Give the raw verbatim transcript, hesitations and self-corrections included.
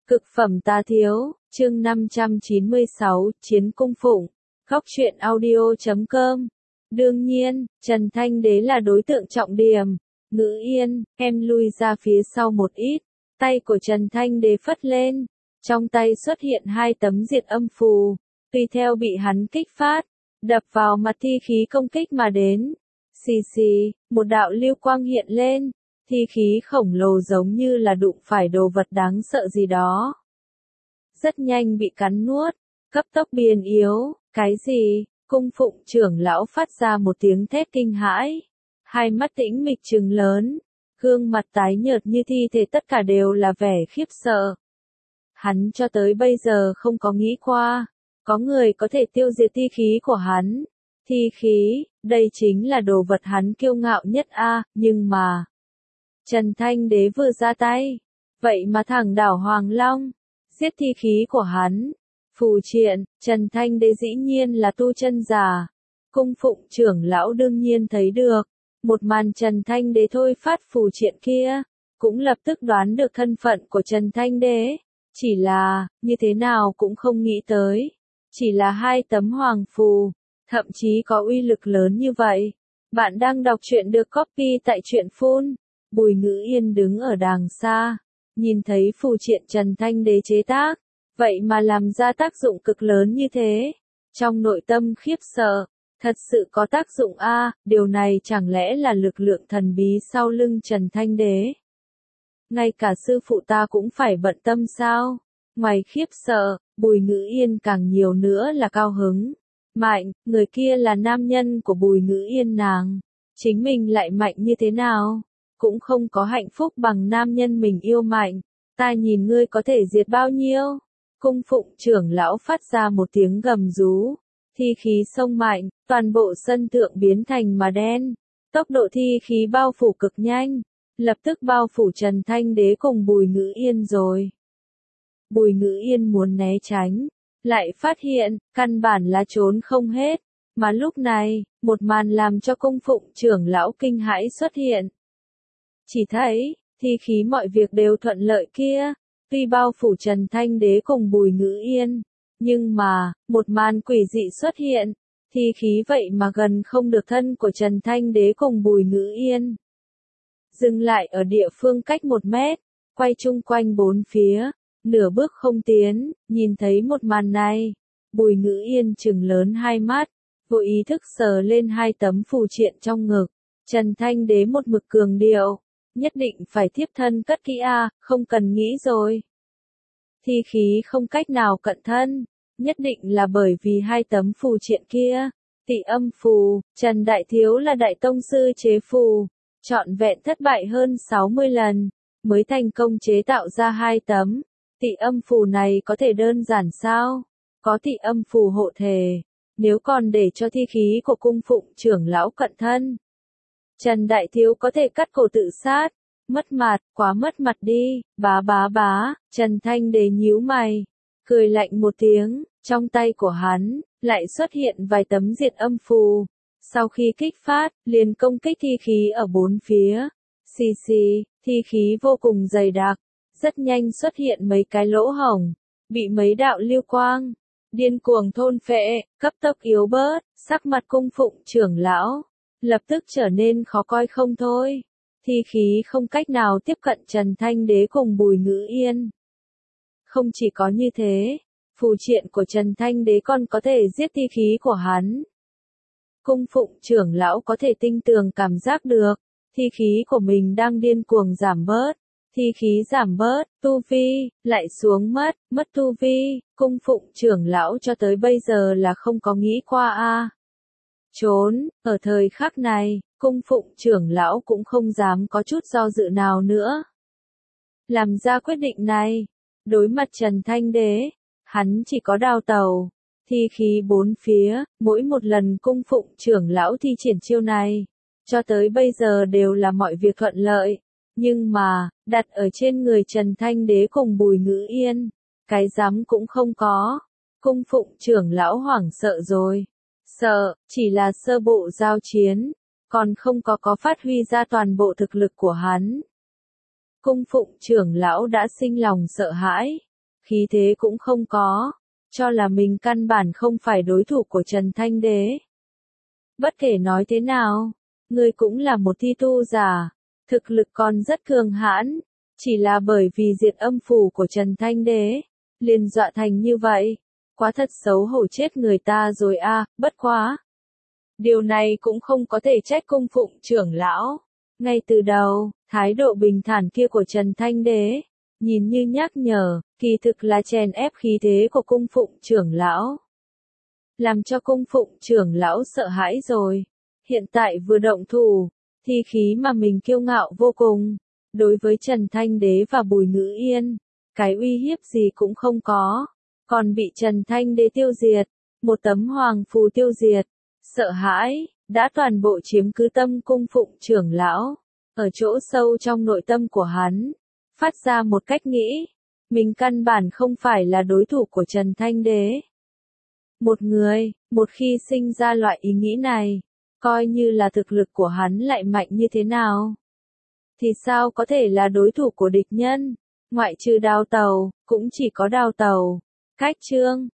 Cực phẩm tá thiếu, chương năm trăm chín mươi sáu, Chiến cung phụng. Góc truyện audio chấm com. Đương nhiên, Trần Thanh Đế là đối tượng trọng điểm. Ngữ Yên, em lui ra phía sau một ít. Tay của Trần Thanh Đế phất lên. Trong tay xuất hiện hai tấm diệt âm phù. Tùy theo bị hắn kích phát, đập vào mặt thi khí công kích mà đến. Xì xì, một đạo lưu quang hiện lên. Thi khí khổng lồ giống như là đụng phải đồ vật đáng sợ gì đó. Rất nhanh bị cắn nuốt, cấp tốc biến yếu, cái gì? Cung phụng trưởng lão phát ra một tiếng thét kinh hãi. Hai mắt tĩnh mịch trừng lớn, gương mặt tái nhợt như thi thể tất cả đều là vẻ khiếp sợ. Hắn cho tới bây giờ không có nghĩ qua, có người có thể tiêu diệt thi khí của hắn. Thi khí, đây chính là đồ vật hắn kiêu ngạo nhất a, nhưng mà... Trần Thanh Đế vừa ra tay, vậy mà thẳng đảo Hoàng Long, giết thi khí của hắn. Phù triện, Trần Thanh Đế dĩ nhiên là tu chân giả. Cung phụng trưởng lão đương nhiên thấy được, một màn Trần Thanh Đế thôi phát phù triện kia, cũng lập tức đoán được thân phận của Trần Thanh Đế. Chỉ là, như thế nào cũng không nghĩ tới, chỉ là hai tấm hoàng phù, thậm chí có uy lực lớn như vậy. Bạn đang đọc truyện được copy tại truyện phun. Bùi Ngữ Yên đứng ở đàng xa, nhìn thấy phù triện Trần Thanh Đế chế tác, vậy mà làm ra tác dụng cực lớn như thế. Trong nội tâm khiếp sợ, thật sự có tác dụng a, điều này chẳng lẽ là lực lượng thần bí sau lưng Trần Thanh Đế? Ngay cả sư phụ ta cũng phải bận tâm sao? Ngoài khiếp sợ, Bùi Ngữ Yên càng nhiều nữa là cao hứng. Mạnh, người kia là nam nhân của Bùi Ngữ Yên nàng, chính mình lại mạnh như thế nào? Cũng không có hạnh phúc bằng nam nhân mình yêu mạnh, ta nhìn ngươi có thể diệt bao nhiêu. Cung phụng trưởng lão phát ra một tiếng gầm rú, thi khí sông mạnh, toàn bộ sân thượng biến thành mà đen, tốc độ thi khí bao phủ cực nhanh, lập tức bao phủ Trần Thanh Đế cùng Bùi Ngữ Yên rồi. Bùi Ngữ Yên muốn né tránh, lại phát hiện, căn bản là trốn không hết, mà lúc này, một màn làm cho cung phụng trưởng lão kinh hãi xuất hiện. Chỉ thấy, thi khí mọi việc đều thuận lợi kia, tuy bao phủ Trần Thanh Đế cùng Bùi Ngữ Yên, nhưng mà, một màn quỷ dị xuất hiện, thi khí vậy mà gần không được thân của Trần Thanh Đế cùng Bùi Ngữ Yên. Dừng lại ở địa phương cách một mét, quay chung quanh bốn phía, nửa bước không tiến, nhìn thấy một màn này, Bùi Ngữ Yên trừng lớn hai mắt, vô ý thức sờ lên hai tấm phù triện trong ngực, Trần Thanh Đế một mực cường điệu. Nhất định phải tiếp thân cất kỹ a, không cần nghĩ rồi. Thi khí không cách nào cận thân, nhất định là bởi vì hai tấm phù triện kia. Tị âm phù, Trần Đại Thiếu là đại tông sư chế phù, trọn vẹn thất bại hơn sáu mươi lần, mới thành công chế tạo ra hai tấm. Tị âm phù này có thể đơn giản sao? Có tị âm phù hộ thể, nếu còn để cho thi khí của cung phụng trưởng lão cận thân, Trần Đại Thiếu có thể cắt cổ tự sát, mất mặt, quá mất mặt đi, bá bá bá, Trần Thanh Đế nhíu mày, cười lạnh một tiếng, trong tay của hắn, lại xuất hiện vài tấm diệt âm phù, sau khi kích phát, liền công kích thi khí ở bốn phía, xì xì, thi khí vô cùng dày đặc, rất nhanh xuất hiện mấy cái lỗ hổng, bị mấy đạo lưu quang, điên cuồng thôn phệ, cấp tốc yếu bớt, sắc mặt cung phụng trưởng lão lập tức trở nên khó coi không thôi. Thi khí không cách nào tiếp cận Trần Thanh Đế cùng Bùi Ngữ Yên. Không chỉ có như thế, phù triện của Trần Thanh Đế còn có thể giết thi khí của hắn. Cung phụng trưởng lão có thể tinh tường cảm giác được, thi khí của mình đang điên cuồng giảm bớt. Thi khí giảm bớt, tu vi, lại xuống mất, mất tu vi, cung phụng trưởng lão cho tới bây giờ là không có nghĩ qua a. Trốn, ở thời khắc này, cung phụng trưởng lão cũng không dám có chút do dự nào nữa. Làm ra quyết định này, đối mặt Trần Thanh Đế, hắn chỉ có đao tàu, thi khí bốn phía, mỗi một lần cung phụng trưởng lão thi triển chiêu này, cho tới bây giờ đều là mọi việc thuận lợi, nhưng mà, đặt ở trên người Trần Thanh Đế cùng Bùi Ngữ Yên, cái dám cũng không có, cung phụng trưởng lão hoảng sợ rồi. Sợ, chỉ là sơ bộ giao chiến, còn không có có phát huy ra toàn bộ thực lực của hắn. Cung phụng trưởng lão đã sinh lòng sợ hãi, khí thế cũng không có, cho là mình căn bản không phải đối thủ của Trần Thanh Đế. Bất kể nói thế nào, ngươi cũng là một thi tu giả, thực lực còn rất cường hãn, chỉ là bởi vì diệt âm phủ của Trần Thanh Đế, liền dọa thành như vậy, quá thật xấu hổ chết người ta rồi a, bất quá. Điều này cũng không có thể trách cung phụng trưởng lão. Ngay từ đầu, thái độ bình thản kia của Trần Thanh Đế, nhìn như nhắc nhở, kỳ thực là chèn ép khí thế của cung phụng trưởng lão. Làm cho cung phụng trưởng lão sợ hãi rồi. Hiện tại vừa động thủ, thi khí mà mình kiêu ngạo vô cùng. Đối với Trần Thanh Đế và Bùi Ngữ Yên, cái uy hiếp gì cũng không có. Còn bị Trần Thanh Đế tiêu diệt, một tấm hoàng phù tiêu diệt. Sợ hãi, đã toàn bộ chiếm cứ tâm cung phụng trưởng lão. Ở chỗ sâu trong nội tâm của hắn, phát ra một cách nghĩ, mình căn bản không phải là đối thủ của Trần Thanh Đế. Một người, một khi sinh ra loại ý nghĩ này, coi như là thực lực của hắn lại mạnh như thế nào, thì sao có thể là đối thủ của địch nhân, ngoại trừ Đao Tàu, cũng chỉ có Đao Tàu. Cách chương